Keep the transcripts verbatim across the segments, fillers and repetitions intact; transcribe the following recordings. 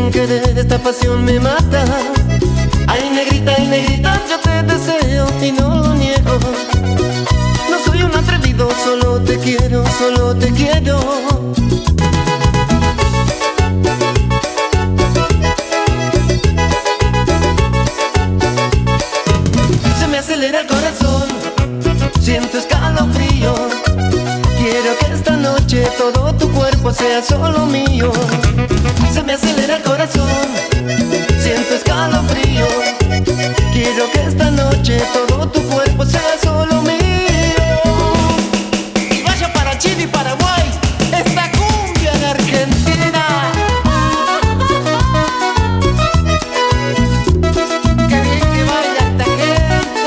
sin querer esta pasión me mata. Ay, negrita, ay, negrita, yo te deseo y no lo niego. No soy un atrevido, solo te quiero, solo te quiero. Se me acelera el corazón, siento escalofrío. Quiero que esta noche todo tu cuerpo sea solo mío. Se me acelera el corazón, siento escalofrío. Quiero que esta noche todo tu cuerpo sea solo mío. Y vaya para Chile y Paraguay, esta cumbia en Argentina. Qué bien que baila esta gente.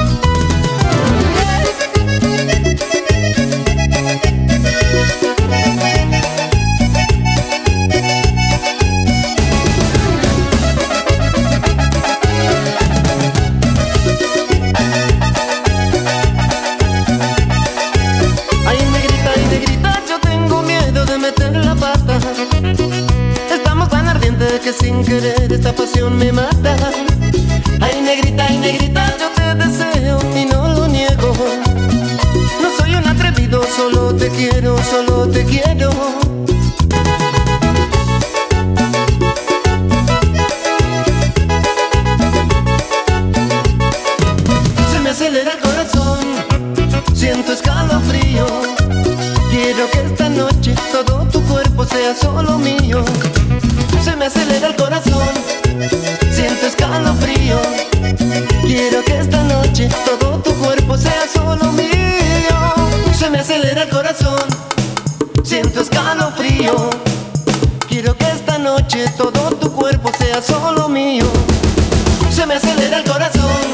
Estamos tan ardientes que sin querer esta pasión me mata. Ay, negrita, ay, negrita, yo te deseo y no lo niego. No soy un atrevido, solo te quiero, solo te quiero. Se me acelera el corazón, siento escalofrío. Quiero que esta noche todo tu cuerpo sea solo mío. Se me acelera el corazón, siento escalofrío. Quiero que esta noche todo tu cuerpo sea solo mío. Se me acelera el corazón, siento escalofrío. Quiero que esta noche todo tu cuerpo sea solo mío. Se me acelera el corazón.